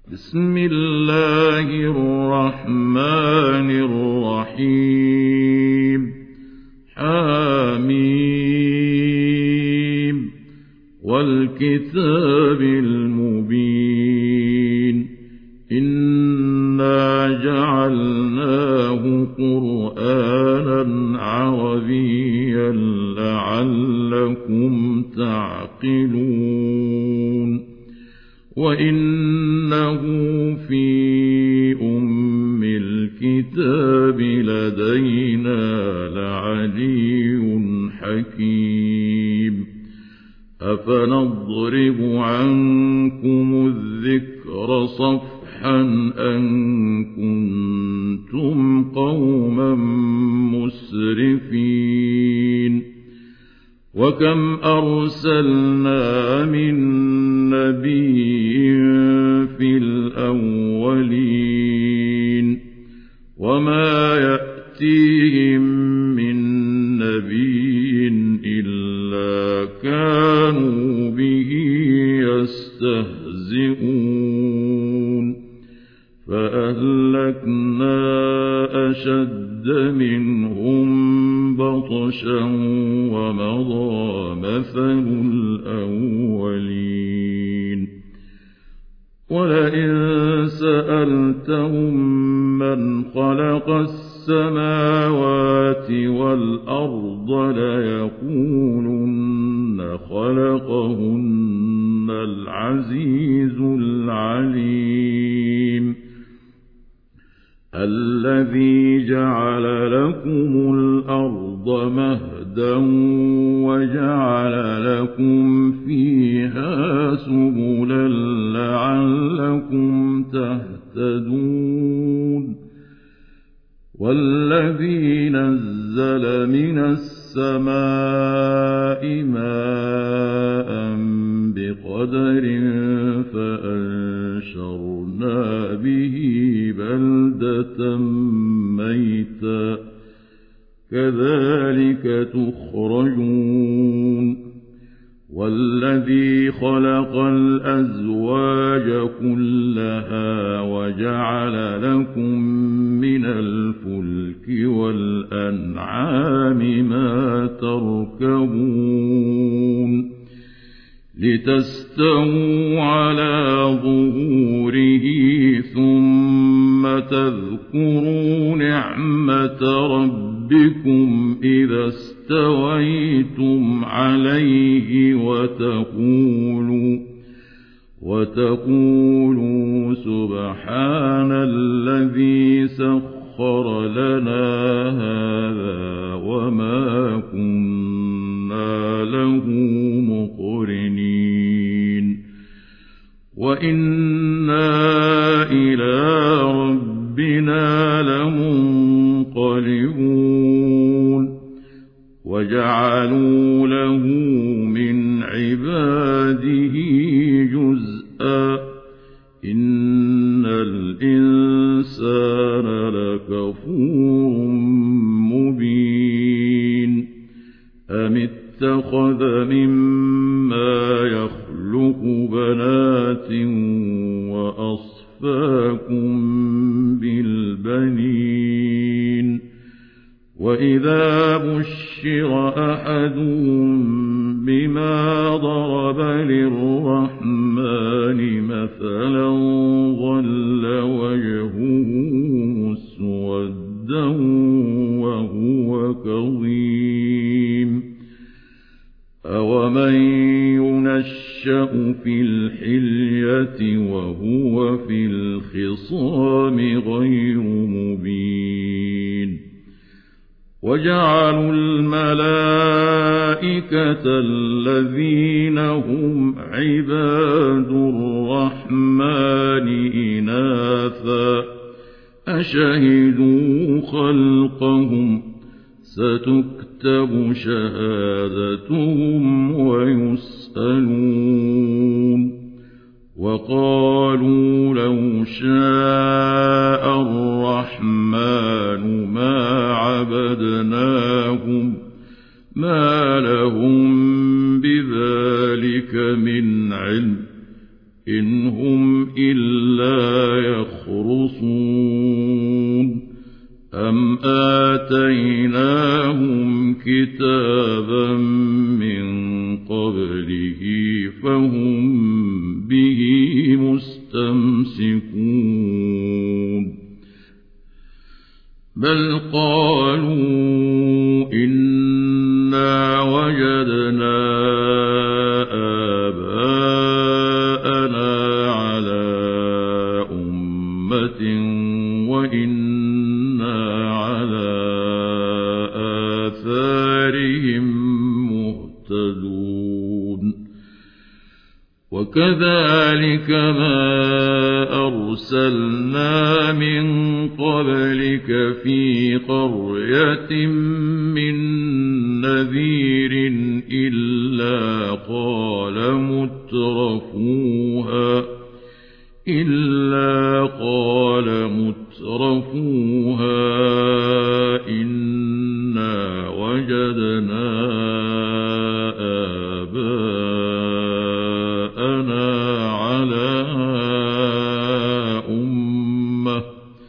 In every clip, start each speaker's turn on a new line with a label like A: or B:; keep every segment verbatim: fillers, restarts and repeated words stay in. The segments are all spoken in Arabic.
A: بسم الله الرحمن الرحيم حميم والكتاب المبين إنا جعلناه قرآنا عربيا لعلكم تعقلون وإنه في أم الكتاب لدينا لعلي حكيم أفنضرب عنكم الذكر صفحا أن كنتم قوما مسرفين وكم أرسلنا من نبي في الأولين وما يأتيهم من نبي إلا كانوا به يستهزئون فأهلكنا أشد منهم بطشا ومضى مثل الأولين ولئن سألتهم من خلق السماوات والأرض ليقولن خلقهن العزيز العليم الذي جعل لكم الأرض مهدا وجعل لكم فيها سبلا لعلكم تهتدون والذي نزل من السماء ماء بقدر فأنشرنا به بلدة ميتا كذلك تخرجون والذي خلق الأزواج كلها وجعل لكم من الفلك والأنعام ما تركبون لتستووا على ظهوره ثم تذكروا نعمة ربكم إذا استويتم عليه وتقولوا وتقولوا سبحان الذي سخر لنا هذا وما كنا له مقرنين وإنا إلى ربنا لمنقلبون وجعلوا له من عباده جزءا إن الإنسان لكفور مبين أم اتخذ مما يخلق بنات وأصفاكم بالبنين وإذا بشر أحدهم بما ضرب للرحمن مثلا ظل وجهه مسودا وهو كظيم أومن ينشأ في الحلية وهو في الخصام غير مبين وجعلوا الملائكة الذين هم عباد الرحمن إناثا أشهدوا خلقهم ستكتب شهادتهم ويسألون وقالوا لو شاء الرحمن ما عبدناهم ما لهم بذلك من علم إن هم إلا لا يخرصون أم آتيناهم كتابا من قبله فهم به مستمسكون بل قالوا إنا وجدنا آباءنا على أمة وإنا على آثارهم مهتدون وكذلك ما أرسلنا من قبلك في قرية من نذير إلا قال مترفوها إلا قال مترفوها إنا وجدنا آباءنا على أمة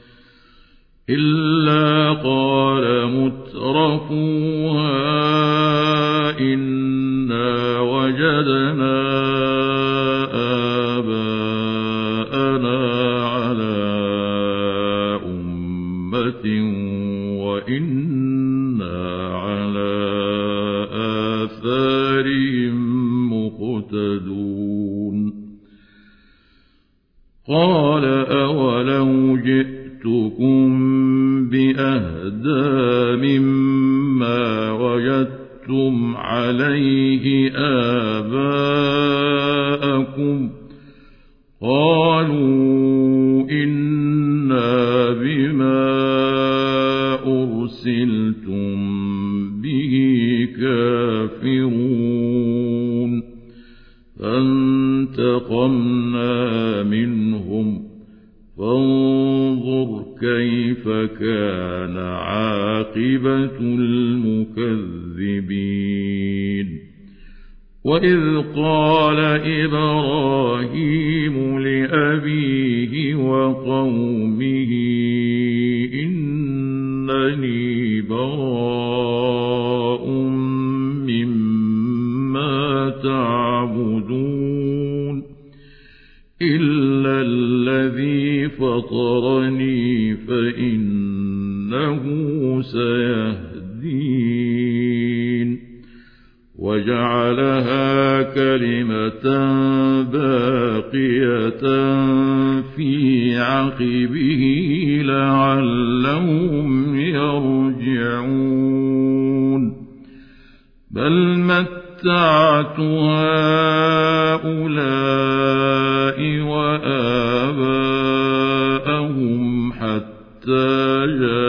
A: إلا قال مترفوها إنا وجدنا آباءنا على أمة وإنا على آثارهم مقتدون قال أولو جئتكم بأهدى مما وجدتم عليه آباءكم قالوا إنا بما أرسلتم به كافرون فانتقمنا منهم فانظر كيف كان عاقبة المكذبين وإذ قال إبراهيم لأبيه وقومه إنني براء مما تعبدون إلا الذي فطرني فإنه سيهدين وجعلها كلمة باقية في عقبه لعلهم يرجعون بل متعت هؤلاء وآباءهم حتى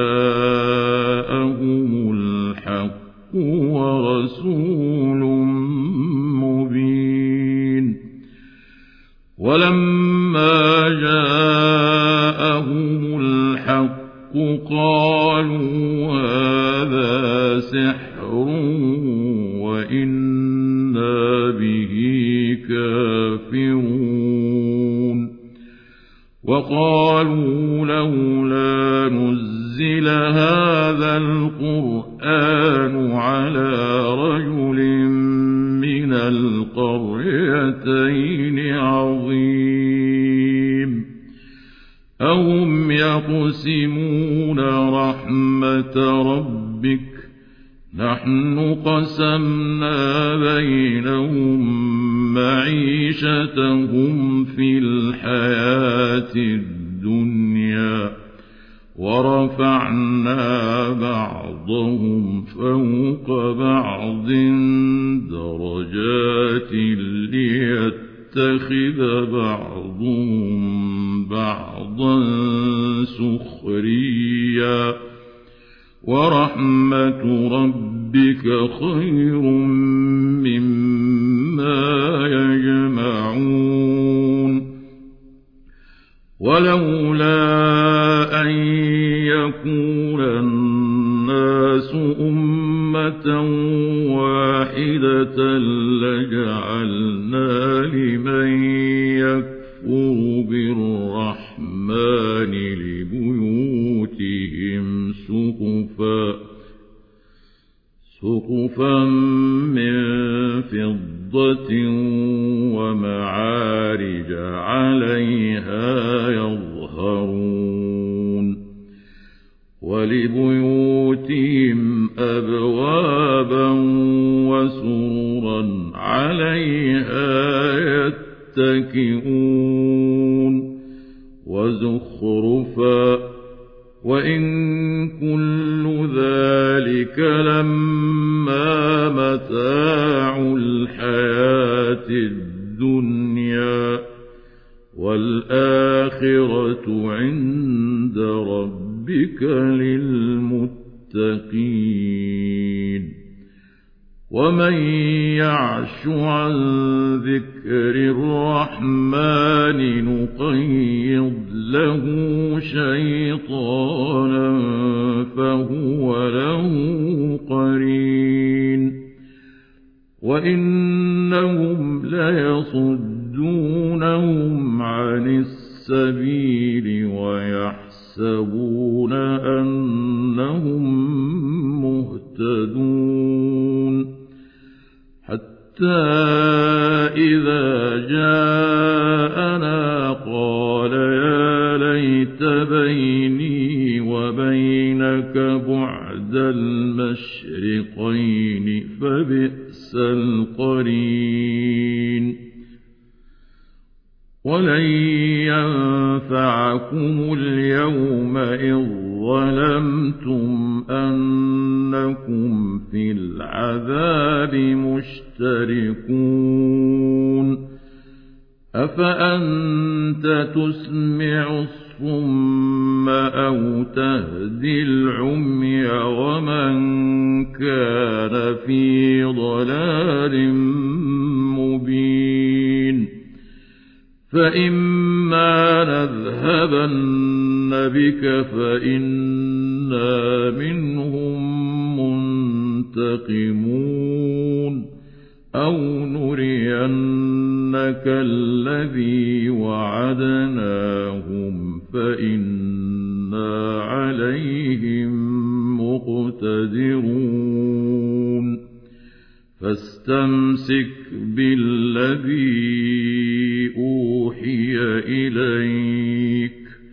A: جاءهم الحق ورسول مبين ولما جاءهم الحق قالوا هذا سحر وإنا به كافرون وقالوا لولا نزل هذا القرآن على رجل من القريتين عظيم أهم يقسمون رحمة ربك نحن قسمنا بينهم معيشتهم في الحياة الدنيا ورفعنا بعضهم فوق بعض درجات ليتخذ بعضهم بعضا سخريا ورحمة ربك خير مما يجمعون ولولا أن يكون الناس أمة واحدة لجعلنا لمن يكفر بالرحمن الرحمن لبيوتهم سقفا سقفا من فضة ومعارج عليها يظهرون ولبيوتهم أبوابا وسررا عليها يتكئون وزخرفا وإن كل ذلك لما متاع الحياة الدنيا والآخرة عند ربك للمتقين ومن يعش عن ذكر الرحمن نقيض له شيطانا فهو له قرين وإنهم ليصدونهم عن السبيل ويحسبون أنهم مهتدون حتى إذا جاءنا قال يا ليت بيني وبينك بعد المشرقين فبئس القرين ولن ينفعكم اليوم إذ ظلمتم أنكم في العذاب مشتركون أفأنت تسمع الصم أو تهدي العمي ومن كان في ضلال مبين فإما نذهبن بك فإنا منهم منتقمون أو نرينك الذي وعدناهم فإنا عليهم مقتدرون فاستمسك بالذي أوحي إليك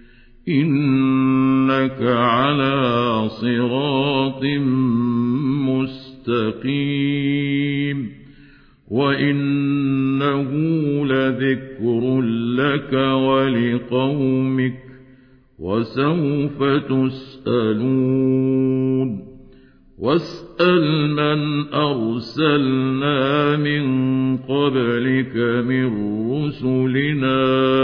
A: إنك على صراط مستقيم وإنه لذكر لك ولقومك وسوف تسألون واسأل من أرسلنا من قبلك من رسلنا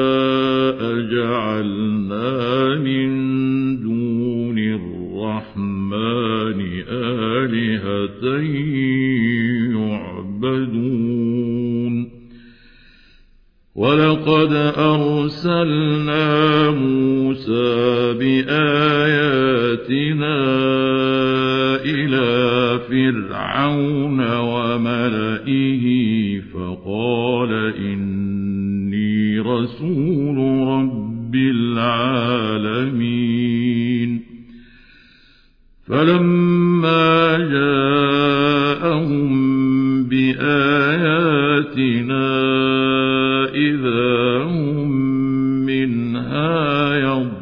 A: أجعلنا من دون الرحمن آلهة يعبدون ولقد أرسلنا موسى بآياتنا إلى فرعون وملئه فقال إني رسول رب العالمين فلما جاءهم بآياتنا إذا هم منها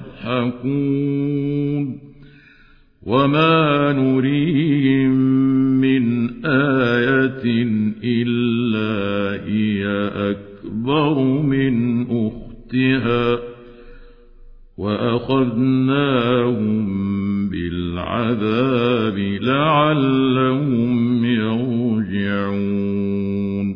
A: يضحكون وما نريهم من آية إلا هي أكبر من أختها وأخذناهم بالعذاب لعلهم يرجعون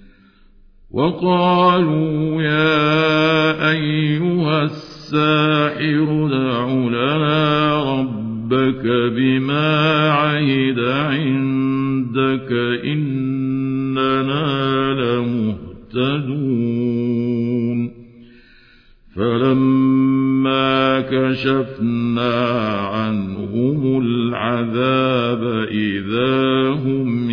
A: وقالوا يا أيها الساحر ادع لنا ربك بما عهد عندك إننا لمهتدون فلما كشفنا عنهم العذاب إذا هم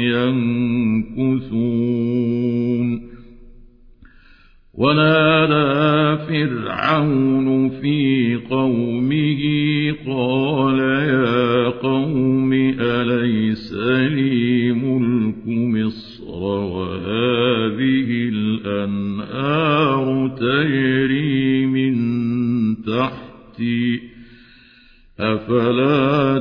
A: ينكثون ونادى فرعون في قومه قال يا قوم أليس لي ملك مصر وهذه الأنهار تجري من تحتي أفلا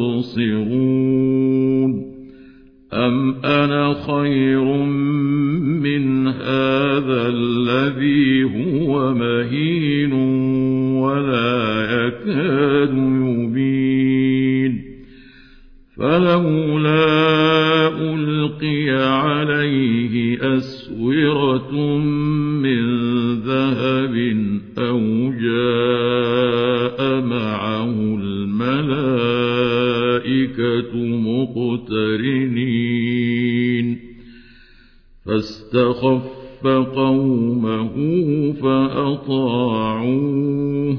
A: تبصرون أم أنا خير من هذا الذي هو مهين ولا يكاد يبين فلولا ألقي عليه أسورة من ذهب أو جاء معه الملائكة مقترنين فاستخف قومه فأطاعوه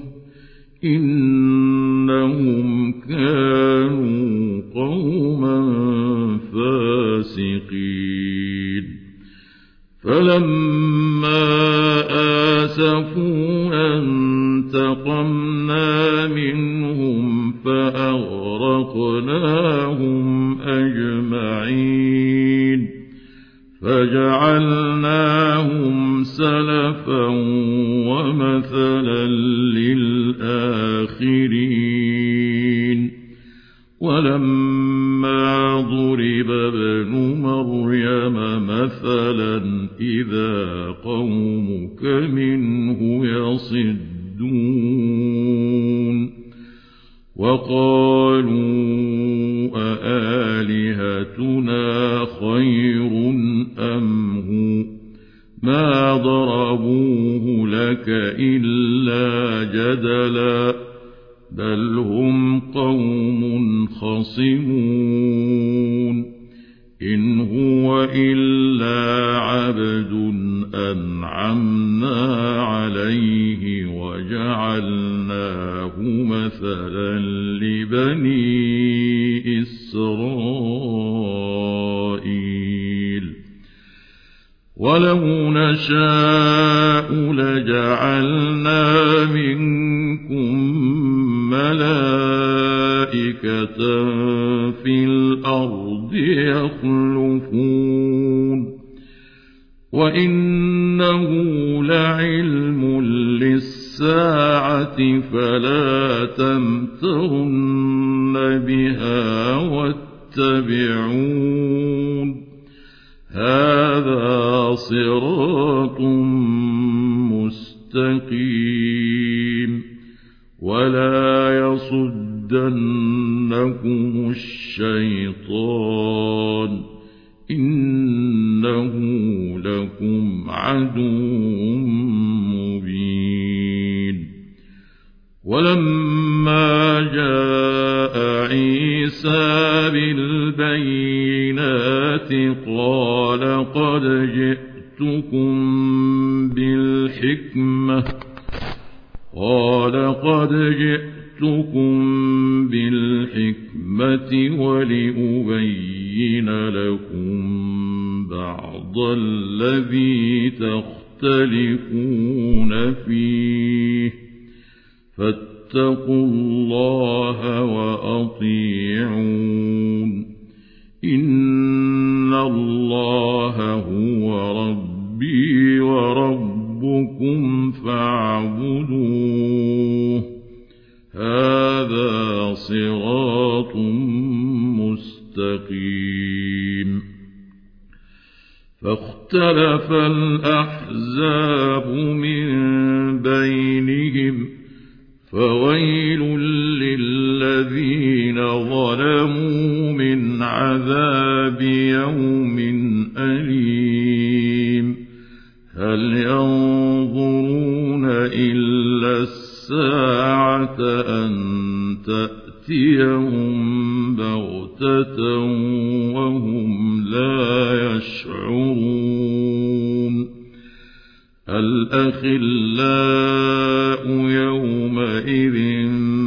A: إنهم كانوا قوما فاسقين فلما آسفونا انتقمنا منهم فأغرقناهم أجمعين فجعلناهم سلفا ومثلا للآخرين ولما ضرب ابن مريم مثلا إذا قومك منه يصدون وقالوا أآلهتنا خير أم هو ما ضربوه لك إلا جدلا بل هم قوم خصمون إن هو إلا عبد أنعمنا عليه وجعلناه مثلا لبني إسرائيل ولو نشاء لجعلنا منكم ملائكة في الأرض يخلفون وإنه لعلم للساعة فلا تمترن بها واتبعون هذا صراط مستقيم ولا يصدنكم الشيطان إنه لكم عدو مبين ولما جاء عيسى بالبينات قال قد جئتكم بالحكمة قال قد جئتكم بالحكمة ولأبين لكم بعض الذي تختلفون فيه فاتقوا الله وأطيعون إن الله هو ربي وربكم فاعبدوه هذا صراط مستقيم فاختلف الأحزاب من بينهم فويل للذين ظلموا من عذاب يوم أليم هل ينظرون إلا الساعة أن تأتيهم بغتة وهم لا يشعرون الأخلاء يومئذ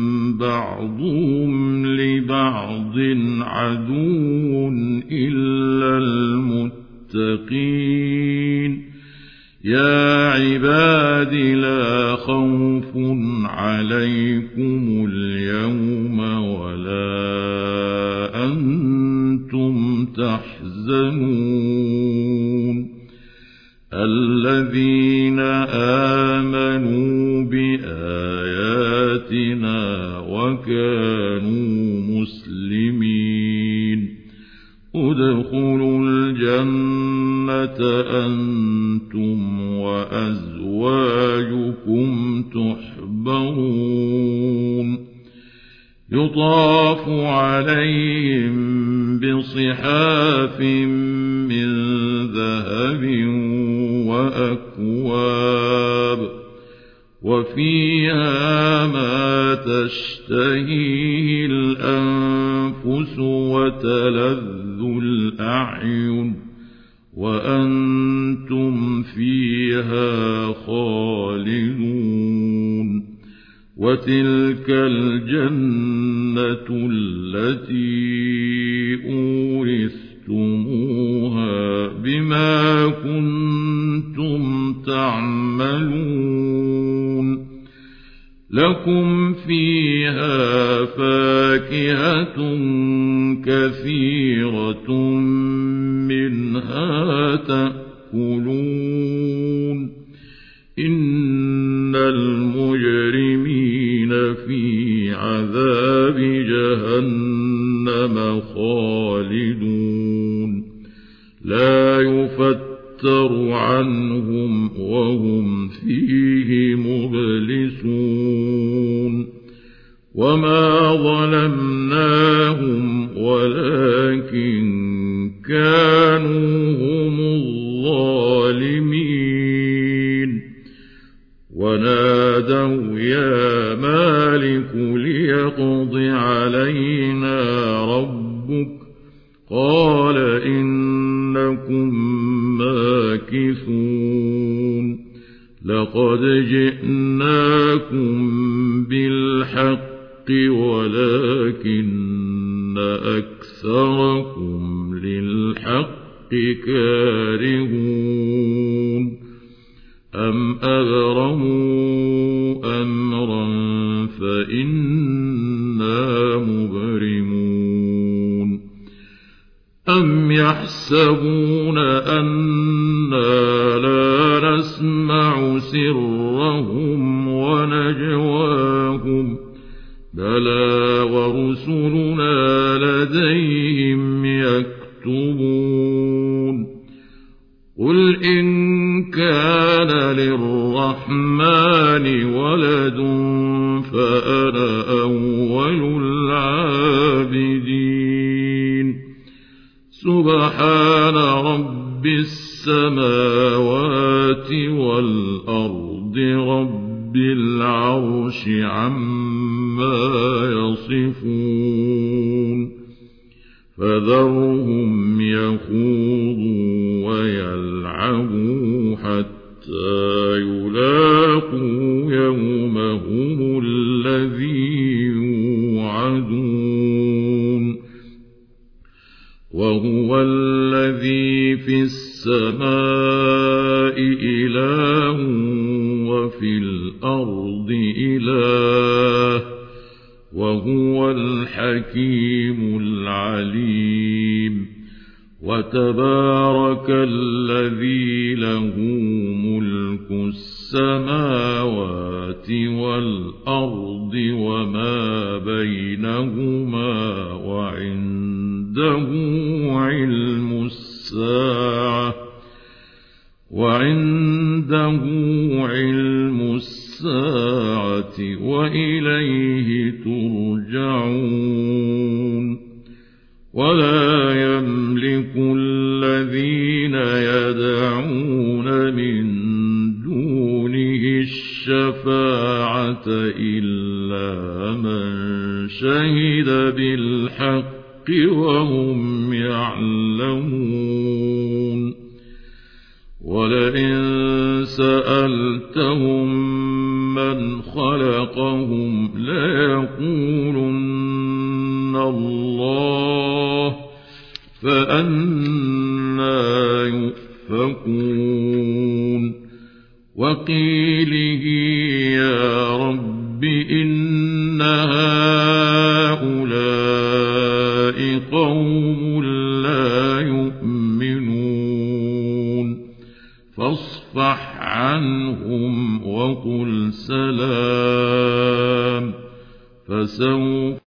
A: بعضهم لبعض عدو إلا المتقين يا عباد لا خوف عليكم اليوم ولا أنتم تحزنون الذين آمنوا بآياتنا وكانوا مسلمين ادخلوا الجنة أنتم وأزواجكم تحبرون يطاف عليهم بصحاف من ذهب وأكواب وفيها ما تشتهيه الأنفس وتلذ الأعين وأنتم فيها خالدون وتلك الجنة التي أورثتموها بما كنتم تعملون لكم فيها فاكهة كثيرة منها تأكلون إن المجرمين في عذاب جهنم خالدون لا يفتر عنهم وهم فيه مبلسون وما ظلمناهم ولكن كانوا هم الظالمين ونادوا يا مالك ليقض علينا ربك قال إنكم ماكثون لقد جئناكم بالحق ولكن أكثركم للحق كارهون أم أبرموا أمرا فإنا مبرمون أم يحسبون أنا لا نسمع سرهم ونجواهم بلى ورسلنا لديهم يكتبون قل إن كان للرحمن ولد فأنا أول العابدين سبحان رب السماوات والأرض رب العرش عما يصفون فذرهم يخوضوا ويلعبوا حتى يلاقوا يومهم الذي يوعدون وهو الذي في السماء إله وفي الأرض إله وهو الحكيم العليم وتبارك الذي له ملك السماوات والأرض وما بينهما وعنده علم الساعة وعنده علم الساعة وإليه ترجعون ولا يملك الذين يدعون من دونه الشفاعة إلا من شهد بالحق وهم يعلمون ولئن سألتهم من خلقهم ليقولن الله فأنى يؤفكون وقيله يا رب رب إن هؤلاء قوم لا يؤمنون فاصفح عنهم وقل سلام فسوف